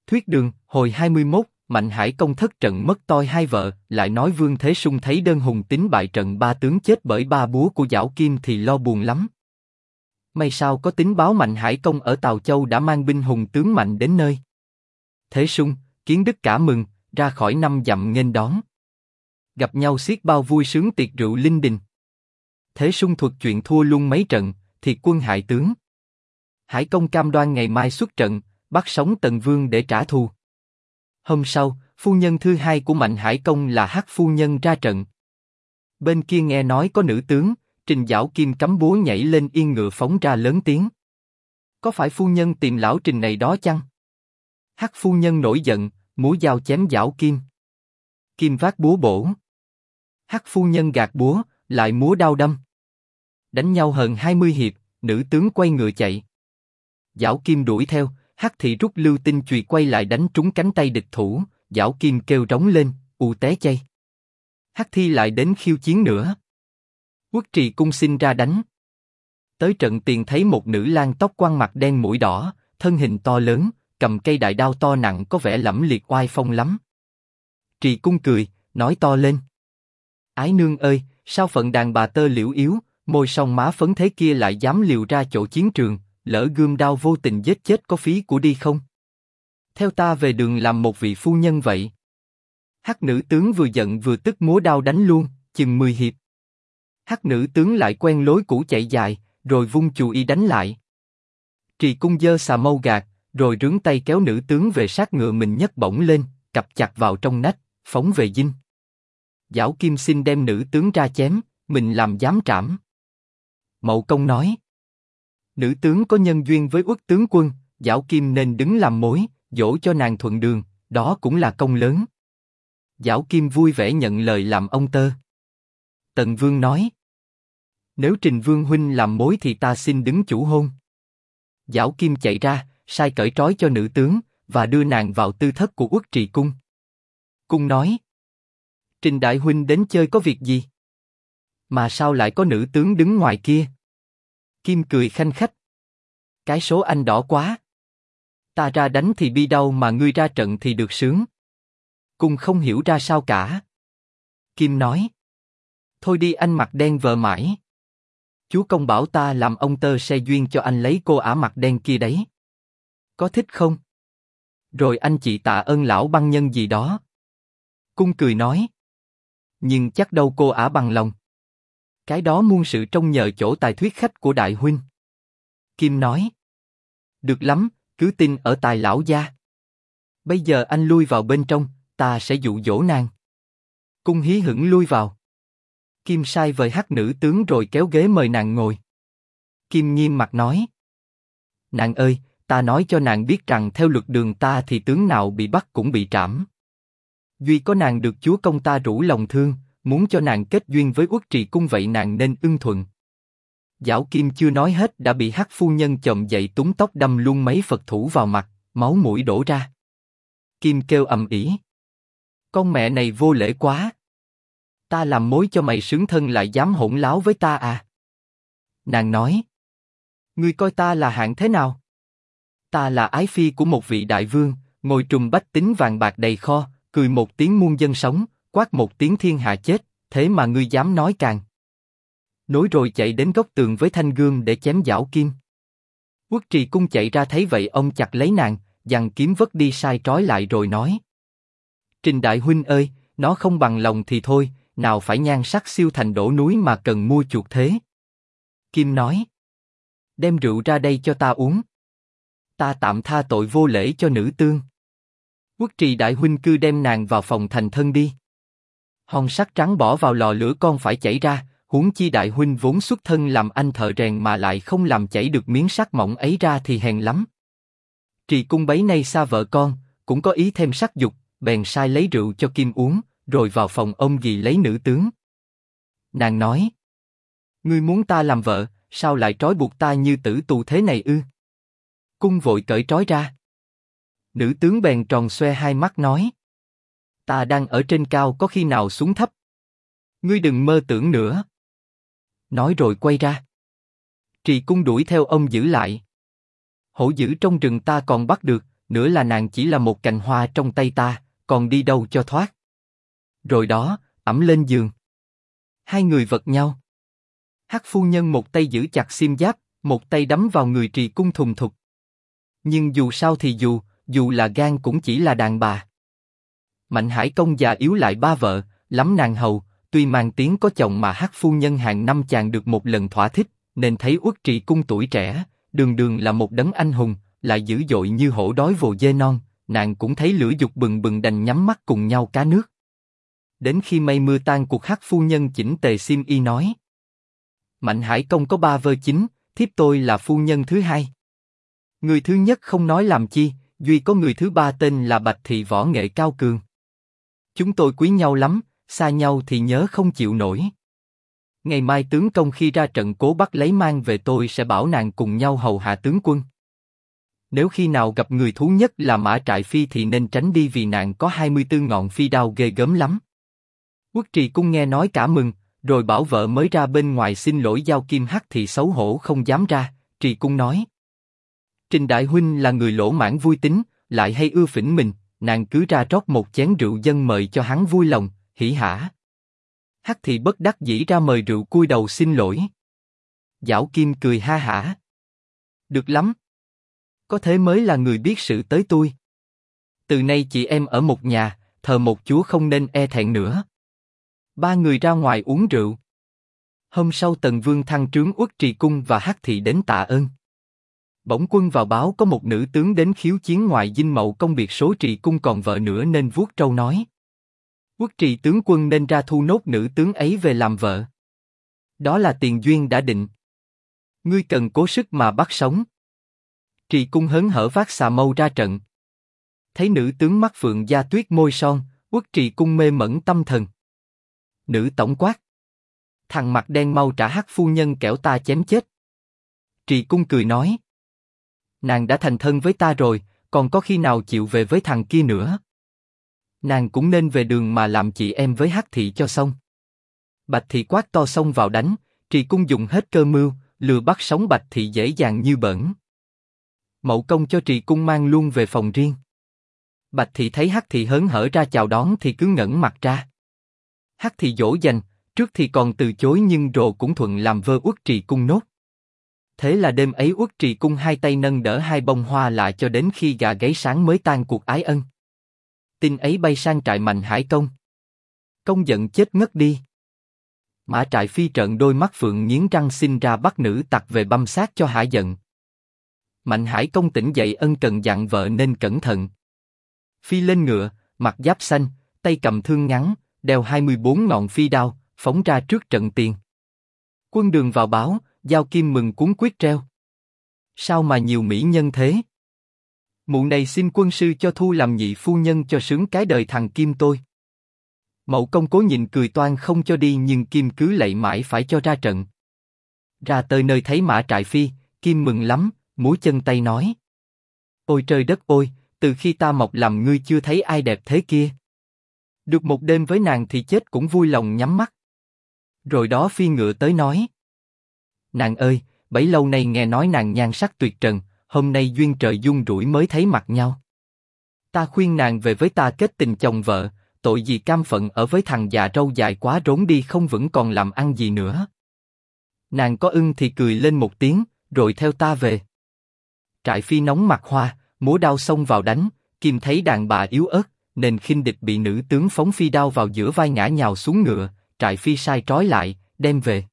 Thuyết đường, hồi 21, Mạnh Hải Công thất trận mất toi hai vợ, lại nói Vương Thế Sung thấy đơn hùng tín bại trận ba tướng chết bởi ba búa của Giảo Kim thì lo buồn lắm. May sao có tín báo Mạnh Hải Công ở Tào Châu đã mang binh hùng tướng mạnh đến nơi. Thế Sung, Kiến Đức cả mừng, ra khỏi 5 dặm nghênh đón. Gặp nhau xiết bao vui sướng tiệc rượu linh đình. Thế Sung thuật chuyện thua luôn mấy trận, thiệt quân hại tướng. Hải Công cam đoan ngày mai xuất trận, bắt sống Tần Vương để trả thù. Hôm sau, phu nhân thứ hai của Mạnh Hải Công là Hắc phu nhân ra trận. Bên kia nghe nói có nữ tướng, Trình Giảo Kim cắm búa nhảy lên yên ngựa phóng ra lớn tiếng. Có phải phu nhân tìm lão Trình này đó chăng? Hắc phu nhân nổi giận, múa dao chém Giảo Kim. Kim vác búa bổ. Hắc phu nhân gạt búa, lại múa đao đâm. Đánh nhau hơn 20 hiệp, nữ tướng quay ngựa chạy. Giảo Kim đuổi theo, Hắc thị rút lưu tinh chùy quay lại đánh trúng cánh tay địch thủ, Giảo Kim kêu rống lên, té chay. Hắc thi lại đến khiêu chiến nữa. Uất Trì Cung xin ra đánh. Tới trận tiền thấy một nữ lang tóc quăn mặt đen mũi đỏ, thân hình to lớn, cầm cây đại đao to nặng có vẻ lẫm liệt oai phong lắm. Trì Cung cười, nói to lên. Ái nương ơi, sao phận đàn bà tơ liễu yếu, môi son má phấn thế kia lại dám liều ra chỗ chiến trường, lỡ gươm đao vô tình giết chết có phí của đi không? Theo ta về đường làm một vị phu nhân vậy. Hắc nữ tướng vừa giận vừa tức múa đao đánh luôn, chừng 10 hiệp. Hắc nữ tướng lại quen lối cũ chạy dài, rồi vung chù y đánh lại. Trì Cung giơ xà mâu gạt, rồi rướn tay kéo nữ tướng về sát ngựa mình nhấc bổng lên, cặp chặt vào trong nách, phóng về dinh. Giảo Kim xin đem nữ tướng ra chém, mình làm giám trảm. Mậu Công nói. Nữ tướng có nhân duyên với Uất tướng quân, Giảo Kim nên đứng làm mối, dỗ cho nàng thuận đường, đó cũng là công lớn. Giảo Kim vui vẻ nhận lời làm ông tơ. Tần Vương nói. Nếu Trình Vương huynh làm mối thì ta xin đứng chủ hôn. Giảo Kim chạy ra, sai cởi trói cho nữ tướng, và đưa nàng vào tư thất của Uất Trì Cung. Cung nói. Trình đại huynh đến chơi có việc gì? Mà sao lại có nữ tướng đứng ngoài kia? Kim cười khanh khách. Cái số anh đỏ quá. Ta ra đánh thì bi đau mà ngươi ra trận thì được sướng. Cung không hiểu ra sao cả. Kim nói. Thôi đi anh mặt đen vợ mãi. Chúa công bảo ta làm ông tơ xe duyên cho anh lấy cô ả mặt đen kia đấy. Có thích không? Rồi anh chị tạ ơn lão băng nhân gì đó. Cung cười nói. Nhưng chắc đâu cô ả bằng lòng. Cái đó muôn sự trông nhờ chỗ tài thuyết khách của đại huynh. Kim nói. Được lắm, cứ tin ở tài lão gia. Bây giờ anh lui vào bên trong, ta sẽ dụ dỗ nàng. Cung hí hửng lui vào. Kim sai vời Hắc nữ tướng rồi kéo ghế mời nàng ngồi. Kim nghiêm mặt nói. Nàng ơi, ta nói cho nàng biết rằng theo luật đường ta thì tướng nào bị bắt cũng bị trảm. Duy có nàng được chúa công ta rủ lòng thương, muốn cho nàng kết duyên với Uất Trì Cung vậy nàng nên ưng thuận. Giảo Kim chưa nói hết đã bị Hắc phu nhân chồm dậy túm tóc đâm luôn mấy Phật thủ vào mặt, máu mũi đổ ra. Kim kêu ầm ĩ. Con mẹ này vô lễ quá. Ta làm mối cho mày sướng thân lại dám hỗn láo với ta à? Nàng nói. Ngươi coi ta là hạng thế nào? Ta là ái phi của một vị đại vương, ngồi trùm bách tính vàng bạc đầy kho, cười một tiếng muôn dân sống, quát một tiếng thiên hạ chết, thế mà ngươi dám nói càng. Nói rồi chạy đến góc tường với thanh gươm để chém Giảo Kim. Uất Trì Cung chạy ra thấy vậy ông chặt lấy nàng, giằng kiếm vất đi sai trói lại rồi nói. Trình đại huynh ơi, nó không bằng lòng thì thôi, nào phải nhan sắc siêu thành đổ núi mà cần mua chuộc thế. Kim nói. Đem rượu ra đây cho ta uống. Ta tạm tha tội vô lễ cho nữ tương. Uất Trì đại huynh cứ đem nàng vào phòng thành thân đi. Hòn sắt trắng bỏ vào lò lửa con phải chảy ra, huống chi đại huynh vốn xuất thân làm anh thợ rèn mà lại không làm chảy được miếng sắt mỏng ấy ra thì hèn lắm. Trì Cung bấy nay xa vợ con, cũng có ý thêm sắc dục, bèn sai lấy rượu cho Kim uống, rồi vào phòng ôm ghì lấy nữ tướng. Nàng nói. Ngươi muốn ta làm vợ, sao lại trói buộc ta như tử tù thế này ư? Cung vội cởi trói ra. Nữ tướng bèn tròn xoe hai mắt nói. Ta đang ở trên cao có khi nào xuống thấp. Ngươi đừng mơ tưởng nữa. Nói rồi quay ra. Trì Cung đuổi theo ông giữ lại. Hổ dữ trong rừng ta còn bắt được, nửa là nàng chỉ là một cành hoa trong tay ta, còn đi đâu cho thoát. Rồi đó, ẵm lên giường. Hai người vật nhau. Hắc phu nhân một tay giữ chặt xiêm giáp, một tay đấm vào người Trì Cung thùng thục. Nhưng dù sao thì dù là gan cũng chỉ là đàn bà. Mạnh Hải Công già yếu lại ba vợ, lắm nàng hầu, tuy mang tiếng có chồng mà Hắc phu nhân hàng năm chàng được một lần thỏa thích, nên thấy Uất Trì Cung tuổi trẻ, đường đường là một đấng anh hùng, lại dữ dội như hổ đói vồ dê non, nàng cũng thấy lửa dục bừng bừng đành nhắm mắt cùng nhau cá nước. Đến khi mây mưa tan cuộc, Hắc phu nhân chỉnh tề xiêm y nói: Mạnh Hải Công có ba vơ chính, thiếp tôi là phu nhân thứ hai. Người thứ nhất không nói làm chi, duy có người thứ ba tên là Bạch Thị võ nghệ cao cường. Chúng tôi quý nhau lắm, xa nhau thì nhớ không chịu nổi. Ngày mai tướng công khi ra trận cố bắt lấy mang về, tôi sẽ bảo nàng cùng nhau hầu hạ tướng quân. Nếu khi nào gặp người thú nhất là Mã Trại Phi thì nên tránh đi, vì nàng có 24 ngọn phi đao ghê gớm lắm. Uất Trì Cung nghe nói cả mừng, rồi bảo vợ mới ra bên ngoài xin lỗi giao kim. Hắc Thị xấu hổ không dám ra. Trì Cung nói: Trình đại huynh là người lỗ mãn vui tính, lại hay ưa phỉnh mình, nàng cứ ra rót một chén rượu dân mời cho hắn vui lòng, hỉ hả. Hắc Thị bất đắc dĩ ra mời rượu, cúi đầu xin lỗi. Giảo Kim cười ha hả: Được lắm, có thế mới là người biết sự tới tôi. Từ nay chị em ở một nhà, thờ một chúa, không nên e thẹn nữa. Ba người ra ngoài uống rượu. Hôm sau Tần Vương thăng trướng Uất Trì Cung và Hắc Thị đến tạ ơn. Bỗng quân vào báo có một nữ tướng đến khiếu chiến ngoài dinh mậu công, biệt số Trì Cung còn vợ nữa nên vuốt trâu nói: Uất Trì tướng quân nên ra thu nốt nữ tướng ấy về làm vợ. Đó là tiền duyên đã định. Ngươi cần cố sức mà bắt sống. Trì Cung hớn hở vác xà mâu ra trận. Thấy nữ tướng mắt phượng da tuyết môi son, Uất Trì Cung mê mẩn tâm thần. Nữ tổng quát: Thằng mặt đen mau trả Hắc phu nhân kẻo ta chém chết. Trì Cung cười nói: Nàng đã thành thân với ta rồi, còn có khi nào chịu về với thằng kia nữa. Nàng cũng nên về đường mà làm chị em với Hắc Thị cho xong. Bạch Thị quát to xông vào đánh. Trì Cung dùng hết cơ mưu, lừa bắt sống Bạch Thị dễ dàng như bỡn. Mậu công cho Trì Cung mang luôn về phòng riêng. Bạch Thị thấy Hắc Thị hớn hở ra chào đón thì cứ ngẩn mặt ra. Hắc Thị dỗ dành, trước thì còn từ chối nhưng rồi cũng thuận làm vơ Uất Trì Cung nốt. Thế là đêm ấy Uất Trì Cung hai tay nâng đỡ hai bông hoa lại cho đến khi gà gáy sáng mới tan cuộc ái ân. Tin ấy bay sang trại Mạnh Hải Công. Công giận chết ngất đi. Mã Trại Phi trợn đôi mắt phượng nghiến răng xin ra bắt nữ tặc về băm xác cho hả giận. Mạnh Hải Công tỉnh dậy ân cần dặn vợ nên cẩn thận. Phi lên ngựa, mặc giáp xanh, tay cầm thương ngắn, đeo 24 ngọn phi đao, phóng ra trước trận tiền. Quân đường vào báo, Giao Kim mừng cuống quýt treo: Sao mà nhiều mỹ nhân thế? Mụ này xin quân sư cho thu làm nhị phu nhân cho sướng cái đời thằng Kim tôi. Mậu công cố nhịn cười toan không cho đi, nhưng Kim cứ lạy mãi phải cho ra trận. Ra tới nơi thấy Mã Trại Phi, Kim mừng lắm, múa chân tay nói: Ôi trời đất ôi, từ khi ta mọc làm ngươi chưa thấy ai đẹp thế kia. Được một đêm với nàng thì chết cũng vui lòng nhắm mắt. Rồi đó phi ngựa tới nói: Nàng ơi, bấy lâu nay nghe nói nàng nhan sắc tuyệt trần, hôm nay duyên trời dung rủi mới thấy mặt nhau. Ta khuyên nàng về với ta kết tình chồng vợ, tội gì cam phận ở với thằng già râu dài quá rốn đi không vững còn làm ăn gì nữa. Nàng có ưng thì cười lên một tiếng, rồi theo ta về. Trại Phi nóng mặt hoa, múa đao xông vào đánh. Kim thấy đàn bà yếu ớt, nên khinh địch bị nữ tướng phóng phi đao vào giữa vai ngã nhào xuống ngựa. Trại Phi sai trói lại, đem về.